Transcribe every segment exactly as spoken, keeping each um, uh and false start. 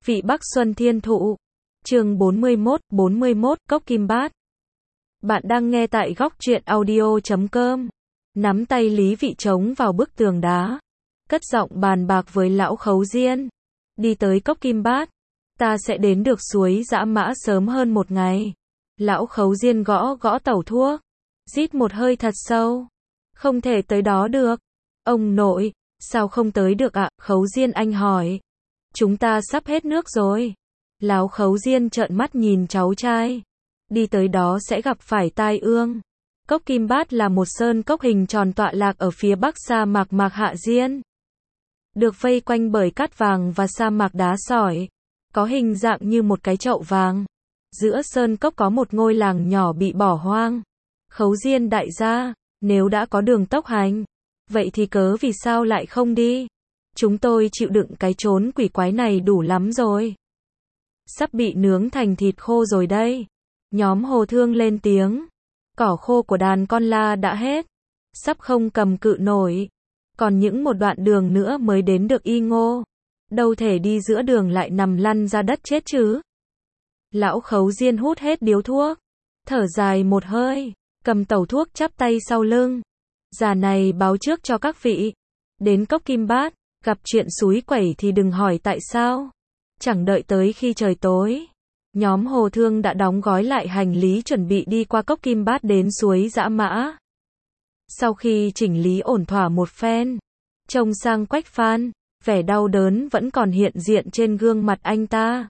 Vị Bắc Xuân Thiên Thụ. Chương bốn mươi mốt, bốn mươi mốt, Cốc Kim Bát. Bạn đang nghe tại góc truyện audio chấm com. Nắm tay Lý Vị chống vào bức tường đá, cất giọng bàn bạc với lão Khấu Diên. Đi tới Cốc Kim Bát, ta sẽ đến được suối Dã Mã sớm hơn một ngày. Lão Khấu Diên gõ gõ tẩu thuốc, rít một hơi thật sâu. Không thể tới đó được. Ông nội, sao không tới được ạ? Khấu Diên anh hỏi. Chúng ta sắp hết nước rồi. Lão Khấu Diên trợn mắt nhìn cháu trai. Đi tới đó sẽ gặp phải tai ương. Cốc Kim Bát là một sơn cốc hình tròn tọa lạc ở phía bắc sa mạc Mạc Hạ Diên. Được vây quanh bởi cát vàng và sa mạc đá sỏi. Có hình dạng như một cái chậu vàng. Giữa sơn cốc có một ngôi làng nhỏ bị bỏ hoang. Khấu Diên đại gia, nếu đã có đường tốc hành, vậy thì cớ vì sao lại không đi? Chúng tôi chịu đựng cái chốn quỷ quái này đủ lắm rồi. Sắp bị nướng thành thịt khô rồi đây. Nhóm Hồ Thương lên tiếng. Cỏ khô của đàn con la đã hết. Sắp không cầm cự nổi. Còn những một đoạn đường nữa mới đến được Y Ngô. Đâu thể đi giữa đường lại nằm lăn ra đất chết chứ. Lão Khấu Diên hút hết điếu thuốc. Thở dài một hơi. Cầm tẩu thuốc chắp tay sau lưng. Già này báo trước cho các vị. Đến Cốc Kim Bát, gặp chuyện xúi quẩy thì đừng hỏi tại sao. Chẳng đợi tới khi trời tối. Nhóm Hồ Thương đã đóng gói lại hành lý chuẩn bị đi qua Cốc Kim Bát đến suối Dã Mã. Sau khi chỉnh lý ổn thỏa một phen, trông sang Quách Phan, vẻ đau đớn vẫn còn hiện diện trên gương mặt anh ta.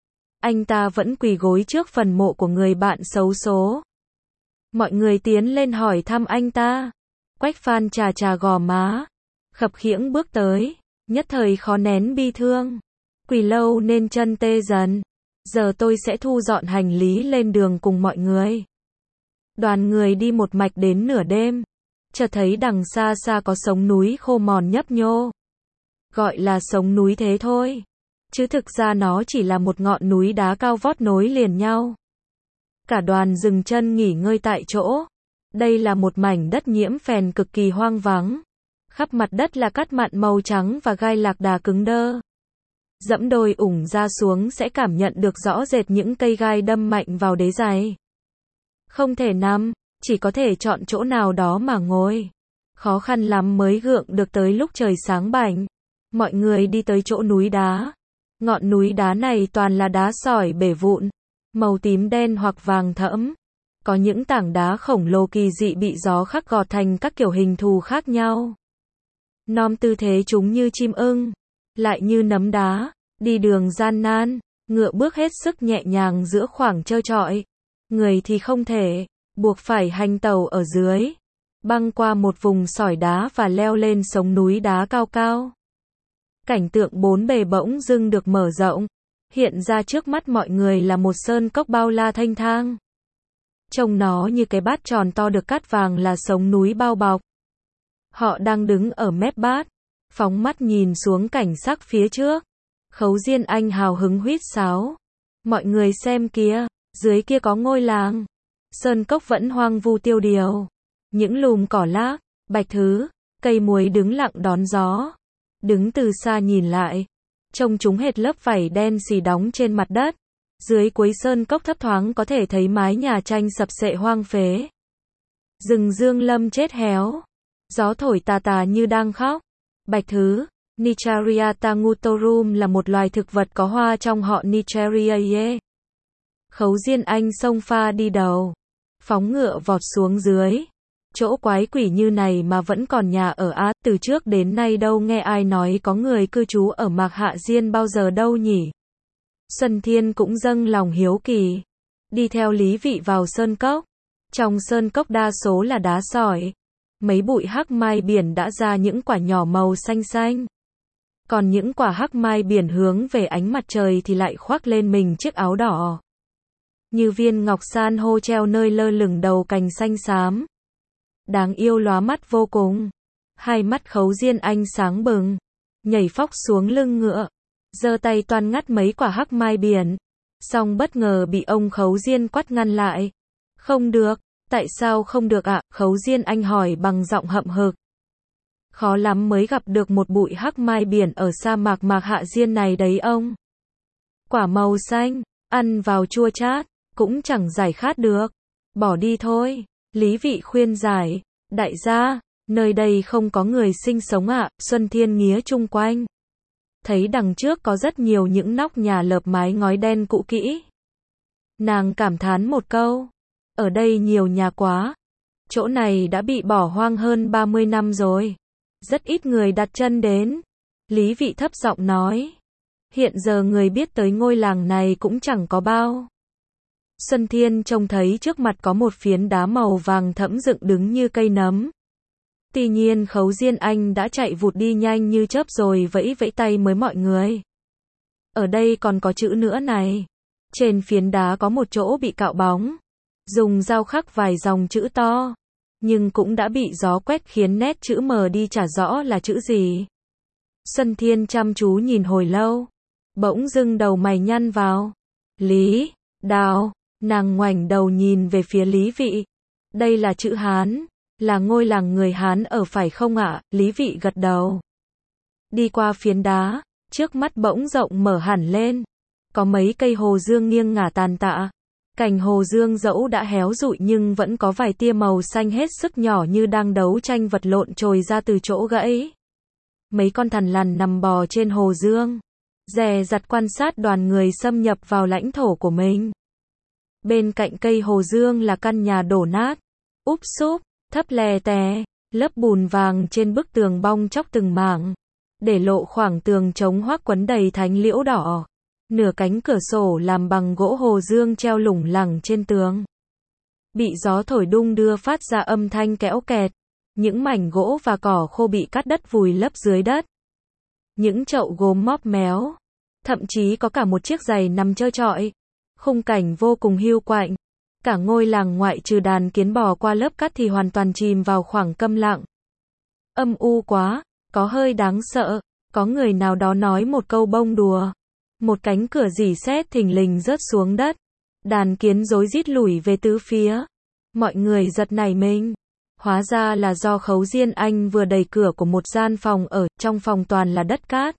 Anh ta vẫn quỳ gối trước phần mộ của người bạn xấu số. Mọi người tiến lên hỏi thăm anh ta. Quách Phan chà chà gò má, khập khiễng bước tới, nhất thời khó nén bi thương. Quỳ lâu nên chân tê dần. Giờ tôi sẽ thu dọn hành lý lên đường cùng mọi người. Đoàn người đi một mạch đến nửa đêm. Chợt thấy đằng xa xa có sống núi khô mòn nhấp nhô. Gọi là sống núi thế thôi. Chứ thực ra nó chỉ là một ngọn núi đá cao vót nối liền nhau. Cả đoàn dừng chân nghỉ ngơi tại chỗ. Đây là một mảnh đất nhiễm phèn cực kỳ hoang vắng. Khắp mặt đất là cát mặn màu trắng và gai lạc đà cứng đơ. Dẫm đôi ủng ra xuống sẽ cảm nhận được rõ rệt những cây gai đâm mạnh vào đế giày. Không thể nằm, chỉ có thể chọn chỗ nào đó mà ngồi. Khó khăn lắm mới gượng được tới lúc trời sáng bảnh. Mọi người đi tới chỗ núi đá. Ngọn núi đá này toàn là đá sỏi bể vụn, màu tím đen hoặc vàng thẫm. Có những tảng đá khổng lồ kỳ dị bị gió khắc gọt thành các kiểu hình thù khác nhau. Nom tư thế chúng như chim ưng, lại như nấm đá, đi đường gian nan, ngựa bước hết sức nhẹ nhàng giữa khoảng trơ trọi. Người thì không thể, buộc phải hành tàu ở dưới, băng qua một vùng sỏi đá và leo lên sống núi đá cao cao. Cảnh tượng bốn bề bỗng dưng được mở rộng, hiện ra trước mắt mọi người là một sơn cốc bao la thanh thang. Trông nó như cái bát tròn to được cát vàng là sống núi bao bọc. Họ đang đứng ở mép bát, phóng mắt nhìn xuống cảnh sắc phía trước. Khấu Diên anh hào hứng huýt sáo. Mọi người xem kìa, dưới kia có ngôi làng. Sơn cốc vẫn hoang vu tiêu điều. Những lùm cỏ lác, bạch thứ, cây muối đứng lặng đón gió. Đứng từ xa nhìn lại, trông chúng hệt lớp vảy đen xì đóng trên mặt đất. Dưới cuối sơn cốc thấp thoáng có thể thấy mái nhà tranh sập sệ hoang phế. Rừng dương lâm chết héo. Gió thổi tà tà như đang khóc. Bạch thứ, Nicharia tangutorum là một loài thực vật có hoa trong họ Nichariae. Khấu Diên anh xông pha đi đầu, phóng ngựa vọt xuống dưới. Chỗ quái quỷ như này mà vẫn còn nhà ở á, từ trước đến nay đâu nghe ai nói có người cư trú ở Mạc Hạ Diên bao giờ đâu nhỉ. Xuân Thiên cũng dâng lòng hiếu kỳ, đi theo Lý Vị vào sơn cốc. Trong sơn cốc đa số là đá sỏi. Mấy bụi hắc mai biển đã ra những quả nhỏ màu xanh xanh. Còn những quả hắc mai biển hướng về ánh mặt trời thì lại khoác lên mình chiếc áo đỏ. Như viên ngọc san hô treo nơi lơ lửng đầu cành xanh xám. Đáng yêu lóa mắt vô cùng. Hai mắt Khấu Diên anh sáng bừng. Nhảy phóc xuống lưng ngựa. Giơ tay toan ngắt mấy quả hắc mai biển. Xong bất ngờ bị ông Khấu Diên quát ngăn lại. Không được. Tại sao không được ạ? Khấu Diên anh hỏi bằng giọng hậm hực. Khó lắm mới gặp được một bụi hắc mai biển ở sa mạc Mạc Hạ Diên này đấy ông. Quả màu xanh, ăn vào chua chát, cũng chẳng giải khát được. Bỏ đi thôi. Lý Vị khuyên giải. Đại gia, nơi đây không có người sinh sống ạ. Xuân Thiên nghía chung quanh. Thấy đằng trước có rất nhiều những nóc nhà lợp mái ngói đen cũ kỹ. Nàng cảm thán một câu. Ở đây nhiều nhà quá. Chỗ này đã bị bỏ hoang hơn ba mươi năm rồi. Rất ít người đặt chân đến. Lý Vị thấp giọng nói. Hiện giờ người biết tới ngôi làng này cũng chẳng có bao. Xuân Thiên trông thấy trước mặt có một phiến đá màu vàng thẫm dựng đứng như cây nấm. Tuy nhiên Khấu Diên Anh đã chạy vụt đi nhanh như chớp rồi vẫy vẫy tay với mọi người. Ở đây còn có chữ nữa này. Trên phiến đá có một chỗ bị cạo bóng. Dùng dao khắc vài dòng chữ to. Nhưng cũng đã bị gió quét khiến nét chữ mờ đi chả rõ là chữ gì. Xuân Thiên chăm chú nhìn hồi lâu. Bỗng dưng đầu mày nhăn vào. Lý, Đào, nàng ngoảnh đầu nhìn về phía Lý Vị. Đây là chữ Hán, là ngôi làng người Hán ở phải không ạ? Lý Vị gật đầu. Đi qua phiến đá, trước mắt bỗng rộng mở hẳn lên. Có mấy cây hồ dương nghiêng ngả tàn tạ. Cành hồ dương dẫu đã héo rụi nhưng vẫn có vài tia màu xanh hết sức nhỏ như đang đấu tranh vật lộn trồi ra từ chỗ gãy. Mấy con thằn lằn nằm bò trên hồ dương, dè dặt quan sát đoàn người xâm nhập vào lãnh thổ của mình. Bên cạnh cây hồ dương là căn nhà đổ nát, úp súp, thấp lè tè, lớp bùn vàng trên bức tường bong chóc từng mảng, để lộ khoảng tường trống hoác quấn đầy thánh liễu đỏ. Nửa cánh cửa sổ làm bằng gỗ hồ dương treo lủng lẳng trên tường. Bị gió thổi đung đưa phát ra âm thanh kéo kẹt. Những mảnh gỗ và cỏ khô bị cắt đất vùi lấp dưới đất. Những chậu gốm móp méo. Thậm chí có cả một chiếc giày nằm trơ trọi. Khung cảnh vô cùng hiu quạnh. Cả ngôi làng ngoại trừ đàn kiến bò qua lớp cát thì hoàn toàn chìm vào khoảng câm lặng. Âm u quá, có hơi đáng sợ. Có người nào đó nói một câu bông đùa. Một cánh cửa rỉ sét thình lình rớt xuống đất. Đàn kiến rối rít lùi về tứ phía. Mọi người giật nảy mình. Hóa ra là do Khấu Diên Anh vừa đẩy cửa của một gian phòng ở, trong phòng toàn là đất cát.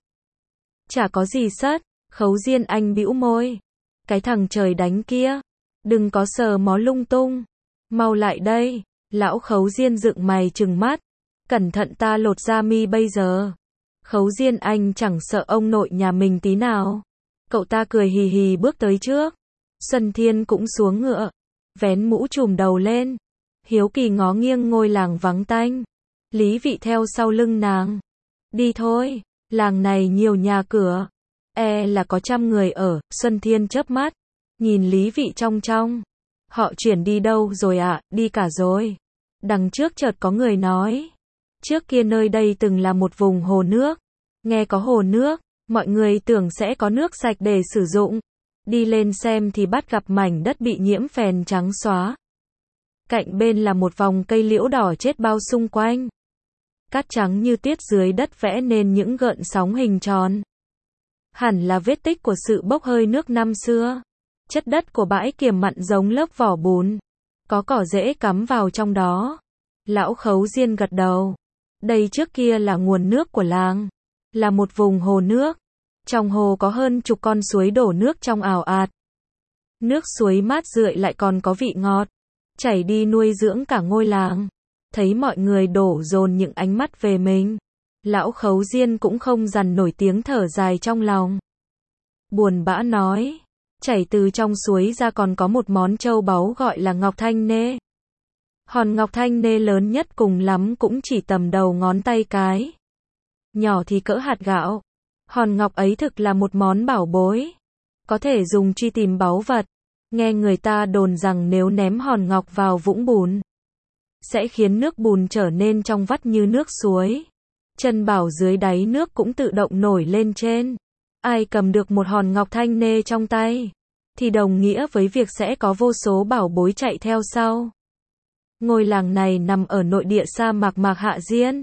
Chả có gì sất, Khấu Diên Anh bĩu môi. Cái thằng trời đánh kia, đừng có sờ mó lung tung. Mau lại đây, lão Khấu Diên dựng mày trừng mắt. Cẩn thận ta lột da mi bây giờ. Khấu Diên Anh chẳng sợ ông nội nhà mình tí nào. Cậu ta cười hì hì bước tới trước. Xuân Thiên cũng xuống ngựa, vén mũ trùm đầu lên. Hiếu kỳ ngó nghiêng ngôi làng vắng tanh. Lý Vị theo sau lưng nàng. Đi thôi, làng này nhiều nhà cửa. E là có trăm người ở. Xuân Thiên chớp mắt. Nhìn Lý Vị trong trong. Họ chuyển đi đâu rồi ạ? À? Đi cả rồi. Đằng trước chợt có người nói. Trước kia nơi đây từng là một vùng hồ nước. Nghe có hồ nước, mọi người tưởng sẽ có nước sạch để sử dụng. Đi lên xem thì bắt gặp mảnh đất bị nhiễm phèn trắng xóa. Cạnh bên là một vòng cây liễu đỏ chết bao xung quanh. Cát trắng như tuyết dưới đất vẽ nên những gợn sóng hình tròn. Hẳn là vết tích của sự bốc hơi nước năm xưa. Chất đất của bãi kiềm mặn giống lớp vỏ bùn. Có cỏ rễ cắm vào trong đó. Lão Khấu Diên gật đầu. Đây trước kia là nguồn nước của làng. Là một vùng hồ nước. Trong hồ có hơn chục con suối đổ nước trong ào ạt. Nước suối mát rượi lại còn có vị ngọt. Chảy đi nuôi dưỡng cả ngôi làng. Thấy mọi người đổ dồn những ánh mắt về mình. Lão Khấu Diên cũng không dằn nổi tiếng thở dài trong lòng. Buồn bã nói. Chảy từ trong suối ra còn có một món châu báu gọi là ngọc thanh nê. Hòn ngọc thanh nê lớn nhất cùng lắm cũng chỉ tầm đầu ngón tay cái. Nhỏ thì cỡ hạt gạo. Hòn ngọc ấy thực là một món bảo bối. Có thể dùng truy tìm báu vật. Nghe người ta đồn rằng nếu ném hòn ngọc vào vũng bùn, sẽ khiến nước bùn trở nên trong vắt như nước suối. Chân bảo dưới đáy nước cũng tự động nổi lên trên. Ai cầm được một hòn ngọc thanh nê trong tay, thì đồng nghĩa với việc sẽ có vô số bảo bối chạy theo sau. Ngôi làng này nằm ở nội địa sa mạc Mạc Hạ Diên.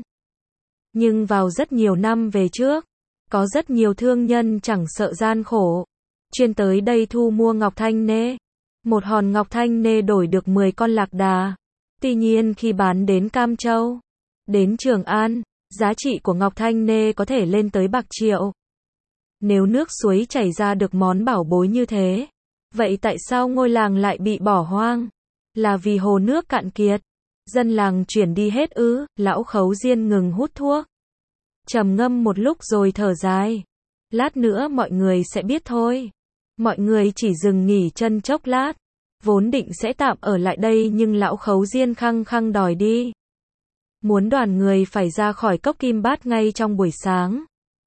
Nhưng vào rất nhiều năm về trước, có rất nhiều thương nhân chẳng sợ gian khổ, chuyên tới đây thu mua ngọc thanh nê. Một hòn ngọc thanh nê đổi được mười con lạc đà. Tuy nhiên khi bán đến Cam Châu, đến Trường An, giá trị của ngọc thanh nê có thể lên tới bạc triệu. Nếu nước suối chảy ra được món bảo bối như thế, vậy tại sao ngôi làng lại bị bỏ hoang? Là vì hồ nước cạn kiệt, dân làng chuyển đi hết ư? Lão Khấu Diên ngừng hút thuốc, trầm ngâm một lúc rồi thở dài. Lát nữa mọi người sẽ biết thôi. Mọi người chỉ dừng nghỉ chân chốc lát, vốn định sẽ tạm ở lại đây nhưng lão Khấu Diên khăng khăng đòi đi. Muốn đoàn người phải ra khỏi cốc Kim Bát ngay trong buổi sáng.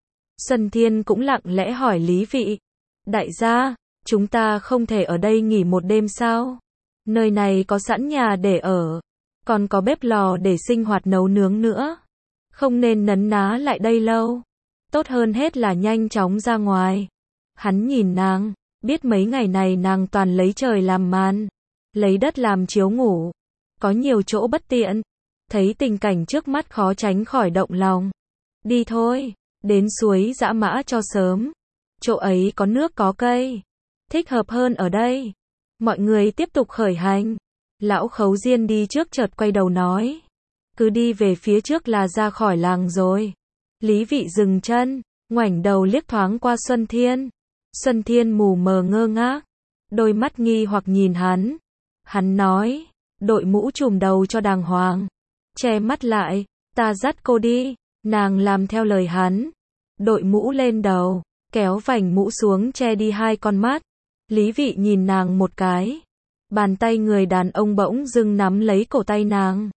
Xuân Thiên cũng lặng lẽ hỏi Lý Vị, đại gia, chúng ta không thể ở đây nghỉ một đêm sao? Nơi này có sẵn nhà để ở, còn có bếp lò để sinh hoạt nấu nướng nữa. Không nên nấn ná lại đây lâu. Tốt hơn hết là nhanh chóng ra ngoài. Hắn nhìn nàng, biết mấy ngày này nàng toàn lấy trời làm màn, lấy đất làm chiếu ngủ. Có nhiều chỗ bất tiện. Thấy tình cảnh trước mắt khó tránh khỏi động lòng. Đi thôi, đến suối Dã Mã cho sớm. Chỗ ấy có nước có cây, thích hợp hơn ở đây. Mọi người tiếp tục khởi hành. Lão Khấu Diên đi trước chợt quay đầu nói, cứ đi về phía trước là ra khỏi làng rồi. Lý Vị dừng chân, ngoảnh đầu liếc thoáng qua Xuân Thiên. Xuân Thiên mù mờ ngơ ngác, đôi mắt nghi hoặc nhìn hắn. Hắn nói, đội mũ trùm đầu cho đàng hoàng, che mắt lại, ta dắt cô đi. Nàng làm theo lời hắn, đội mũ lên đầu, kéo vành mũ xuống che đi hai con mắt. Lý Vị nhìn nàng một cái, bàn tay người đàn ông bỗng dưng nắm lấy cổ tay nàng,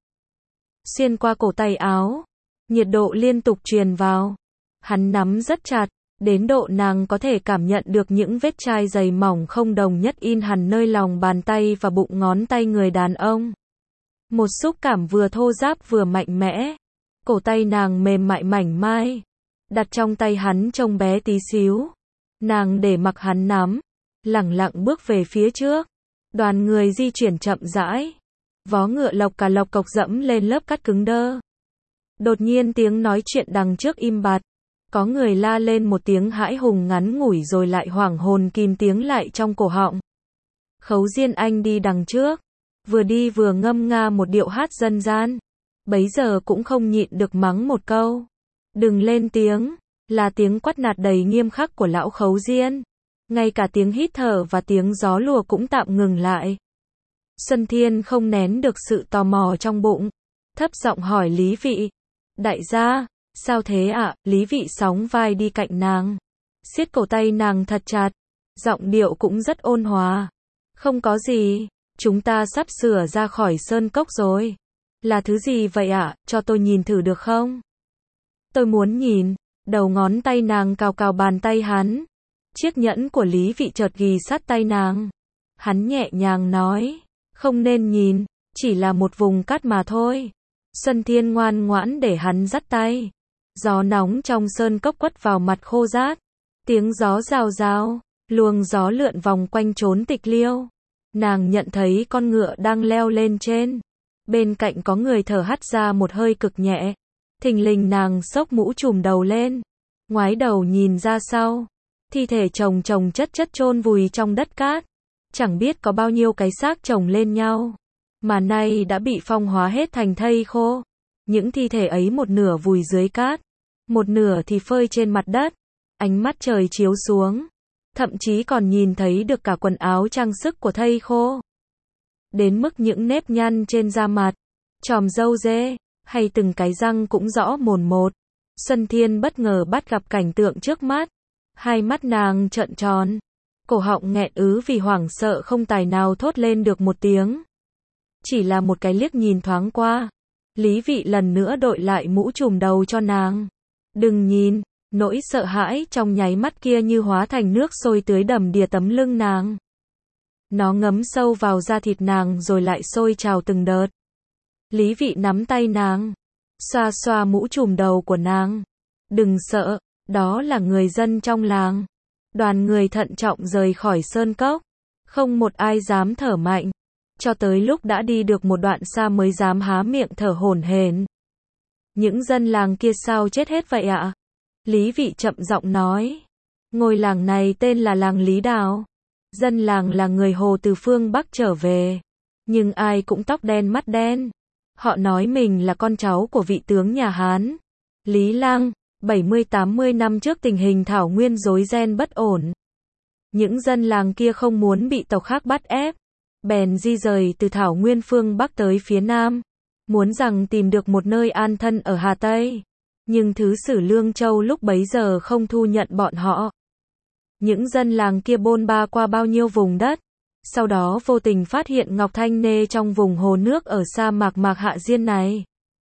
xuyên qua cổ tay áo, nhiệt độ liên tục truyền vào. Hắn nắm rất chặt, đến độ nàng có thể cảm nhận được những vết chai dày mỏng không đồng nhất in hẳn nơi lòng bàn tay và bụng ngón tay người đàn ông. Một xúc cảm vừa thô ráp vừa mạnh mẽ. Cổ tay nàng mềm mại mảnh mai, đặt trong tay hắn trông bé tí xíu. Nàng để mặc hắn nắm, lẳng lặng bước về phía trước. Đoàn người di chuyển chậm rãi. Vó ngựa lộc cà lộc cộc dẫm lên lớp cát cứng đơ. Đột nhiên tiếng nói chuyện đằng trước im bặt. Có người la lên một tiếng hãi hùng ngắn ngủi rồi lại hoảng hồn kìm tiếng lại trong cổ họng. Khấu Diên Anh đi đằng trước, vừa đi vừa ngâm nga một điệu hát dân gian. Bấy giờ cũng không nhịn được mắng một câu. Đừng lên tiếng, là tiếng quát nạt đầy nghiêm khắc của lão Khấu Diên. Ngay cả tiếng hít thở và tiếng gió lùa cũng tạm ngừng lại. Xuân Thiên không nén được sự tò mò trong bụng, thấp giọng hỏi Lý Vị, đại gia, sao thế ạ? À? Lý Vị sóng vai đi cạnh nàng, siết cổ tay nàng thật chặt, giọng điệu cũng rất ôn hòa. Không có gì, chúng ta sắp sửa ra khỏi sơn cốc rồi. Là thứ gì vậy ạ? À? Cho tôi nhìn thử được không? Tôi muốn nhìn. Đầu ngón tay nàng cào cào bàn tay hắn. Chiếc nhẫn của Lý Vị chợt ghì sát tay nàng. Hắn nhẹ nhàng nói, không nên nhìn, chỉ là một vùng cát mà thôi. Xuân Thiên ngoan ngoãn để hắn dắt tay. Gió nóng trong sơn cốc quất vào mặt khô rát. Tiếng gió rào rào, luồng gió lượn vòng quanh trốn tịch liêu. Nàng nhận thấy con ngựa đang leo lên trên. Bên cạnh có người thở hắt ra một hơi cực nhẹ. Thình lình nàng xốc mũ trùm đầu lên, ngoái đầu nhìn ra sau. Thi thể chồng chồng chất chất chôn vùi trong đất cát. Chẳng biết có bao nhiêu cái xác chồng lên nhau, mà nay đã bị phong hóa hết thành thây khô. Những thi thể ấy một nửa vùi dưới cát, một nửa thì phơi trên mặt đất. Ánh mắt trời chiếu xuống, thậm chí còn nhìn thấy được cả quần áo trang sức của thây khô. Đến mức những nếp nhăn trên da mặt, chòm râu dê, hay từng cái răng cũng rõ mồn một. Xuân Thiên bất ngờ bắt gặp cảnh tượng trước mắt. Hai mắt nàng trợn tròn, cổ họng nghẹn ứ vì hoảng sợ không tài nào thốt lên được một tiếng. Chỉ là một cái liếc nhìn thoáng qua, Lý Vị lần nữa đội lại mũ trùm đầu cho nàng. Đừng nhìn, nỗi sợ hãi trong nháy mắt kia như hóa thành nước sôi tưới đầm đìa tấm lưng nàng. Nó ngấm sâu vào da thịt nàng rồi lại sôi trào từng đợt. Lý Vị nắm tay nàng, xoa xoa mũ trùm đầu của nàng. Đừng sợ, đó là người dân trong làng. Đoàn người thận trọng rời khỏi sơn cốc. Không một ai dám thở mạnh. Cho tới lúc đã đi được một đoạn xa mới dám há miệng thở hổn hển. Những dân làng kia sao chết hết vậy ạ? À? Lý Vị chậm giọng nói. Ngôi làng này tên là làng Lý Đào. Dân làng là người Hồ từ phương Bắc trở về. Nhưng ai cũng tóc đen mắt đen. Họ nói mình là con cháu của vị tướng nhà Hán, Lý Lăng. bảy mươi tám mươi năm trước tình hình thảo nguyên rối ren bất ổn. Những dân làng kia không muốn bị tộc khác bắt ép, bèn di rời từ thảo nguyên phương Bắc tới phía Nam, muốn rằng tìm được một nơi an thân ở Hà Tây. Nhưng thứ sử Lương Châu lúc bấy giờ không thu nhận bọn họ. Những dân làng kia bôn ba qua bao nhiêu vùng đất, sau đó vô tình phát hiện ngọc thanh nê trong vùng hồ nước ở sa mạc Mạc Hạ Diên này.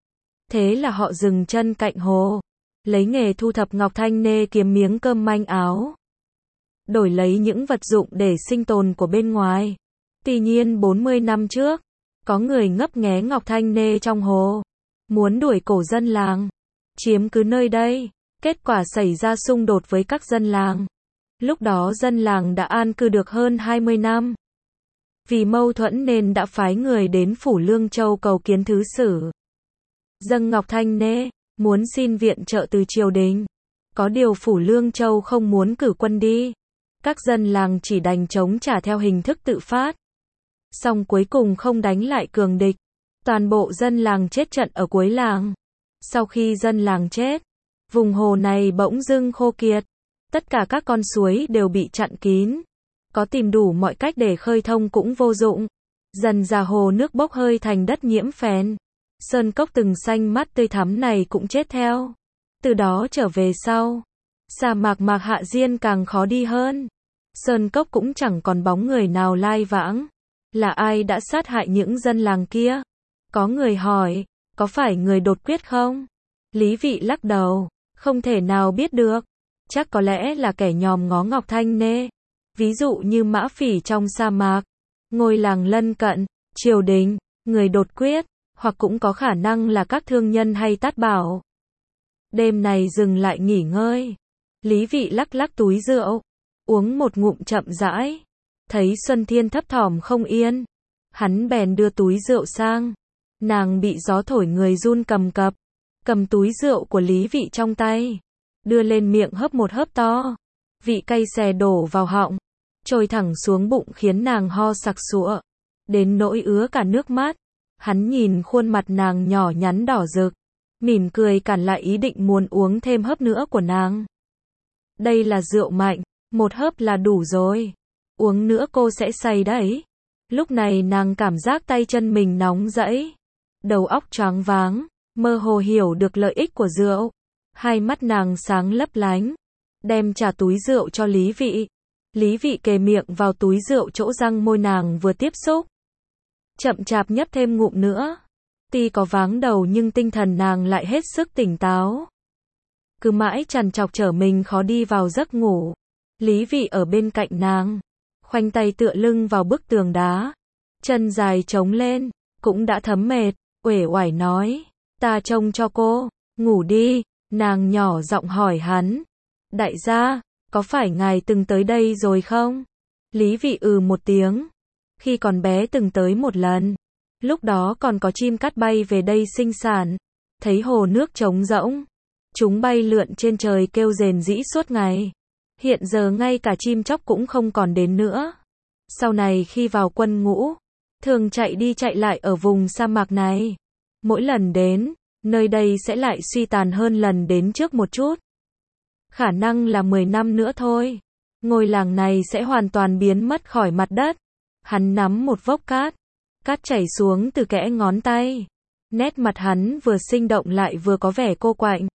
Thế là họ dừng chân cạnh hồ, lấy nghề thu thập ngọc thanh nê kiếm miếng cơm manh áo, đổi lấy những vật dụng để sinh tồn của bên ngoài. Tuy nhiên bốn mươi năm trước, có người ngấp nghé ngọc thanh nê trong hồ, muốn đuổi cổ dân làng, chiếm cứ nơi đây. Kết quả xảy ra xung đột với các dân làng. Lúc đó dân làng đã an cư được hơn hai mươi năm. Vì mâu thuẫn nên đã phái người đến phủ Lương Châu cầu kiến thứ sử. Dâng ngọc thanh nê, muốn xin viện trợ từ triều đình. Có điều phủ Lương Châu không muốn cử quân đi. Các dân làng chỉ đành chống trả theo hình thức tự phát. Song cuối cùng không đánh lại cường địch. Toàn bộ dân làng chết trận ở cuối làng. Sau khi dân làng chết, vùng hồ này bỗng dưng khô kiệt. Tất cả các con suối đều bị chặn kín. Có tìm đủ mọi cách để khơi thông cũng vô dụng. Dần ra hồ nước bốc hơi thành đất nhiễm phèn. Sơn cốc từng xanh mát tươi thắm này cũng chết theo. Từ đó trở về sau, sa mạc Mạc Hạ Diên càng khó đi hơn. Sơn cốc cũng chẳng còn bóng người nào lai vãng. Là ai đã sát hại những dân làng kia? Có người hỏi, có phải người đột quyết không? Lý Vị lắc đầu, không thể nào biết được. Chắc có lẽ là kẻ nhòm ngó ngọc thanh nê. Ví dụ như Mã Phỉ trong sa mạc, ngôi làng lân cận, triều đình, người đột quyết, hoặc cũng có khả năng là các thương nhân hay tát bảo. Đêm này dừng lại nghỉ ngơi. Lý Vị lắc lắc túi rượu, uống một ngụm chậm rãi. Thấy Xuân Thiên thấp thỏm không yên, hắn bèn đưa túi rượu sang. Nàng bị gió thổi người run cầm cập, cầm túi rượu của Lý Vị trong tay, đưa lên miệng hớp một hớp to. Vị cay xè đổ vào họng, trôi thẳng xuống bụng khiến nàng ho sặc sụa, đến nỗi ứa cả nước mắt. Hắn nhìn khuôn mặt nàng nhỏ nhắn đỏ rực, mỉm cười cản lại ý định muốn uống thêm hớp nữa của nàng. Đây là rượu mạnh, một hớp là đủ rồi. Uống nữa cô sẽ say đấy. Lúc này nàng cảm giác tay chân mình nóng rẫy, đầu óc choáng váng, mơ hồ hiểu được lợi ích của rượu. Hai mắt nàng sáng lấp lánh, đem trả túi rượu cho Lý Vị. Lý Vị kề miệng vào túi rượu chỗ răng môi nàng vừa tiếp xúc, chậm chạp nhấp thêm ngụm nữa. Tuy có váng đầu nhưng tinh thần nàng lại hết sức tỉnh táo. Cứ mãi trằn trọc trở mình khó đi vào giấc ngủ. Lý Vị ở bên cạnh nàng, khoanh tay tựa lưng vào bức tường đá, chân dài trống lên, cũng đã thấm mệt, uể oải nói, ta trông cho cô, ngủ đi. Nàng nhỏ giọng hỏi hắn, đại gia, có phải ngài từng tới đây rồi không? Lý Vị ừ một tiếng, khi còn bé từng tới một lần, lúc đó còn có chim cát bay về đây sinh sản, thấy hồ nước trống rỗng, chúng bay lượn trên trời kêu rền rĩ suốt ngày. Hiện giờ ngay cả chim chóc cũng không còn đến nữa. Sau này khi vào quân ngũ, thường chạy đi chạy lại ở vùng sa mạc này. Mỗi lần đến, nơi đây sẽ lại suy tàn hơn lần đến trước một chút. Khả năng là mười năm nữa thôi, ngôi làng này sẽ hoàn toàn biến mất khỏi mặt đất. Hắn nắm một vốc cát, cát chảy xuống từ kẽ ngón tay. Nét mặt hắn vừa sinh động lại vừa có vẻ cô quạnh.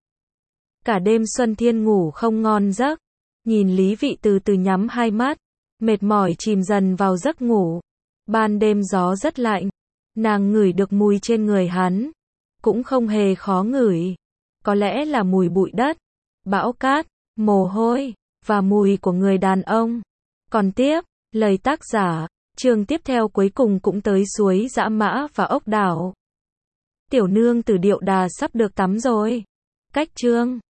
Cả đêm Xuân Thiên ngủ không ngon giấc, nhìn Lý Vị từ từ nhắm hai mắt, mệt mỏi chìm dần vào giấc ngủ. Ban đêm gió rất lạnh, nàng ngửi được mùi trên người hắn, cũng không hề khó ngửi. Có lẽ là mùi bụi đất, bão cát, mồ hôi, và mùi của người đàn ông. Còn tiếp, lời tác giả, chương tiếp theo cuối cùng cũng tới suối Dã Mã và ốc đảo. Tiểu nương Tử Điệu Đà sắp được tắm rồi. Cách chương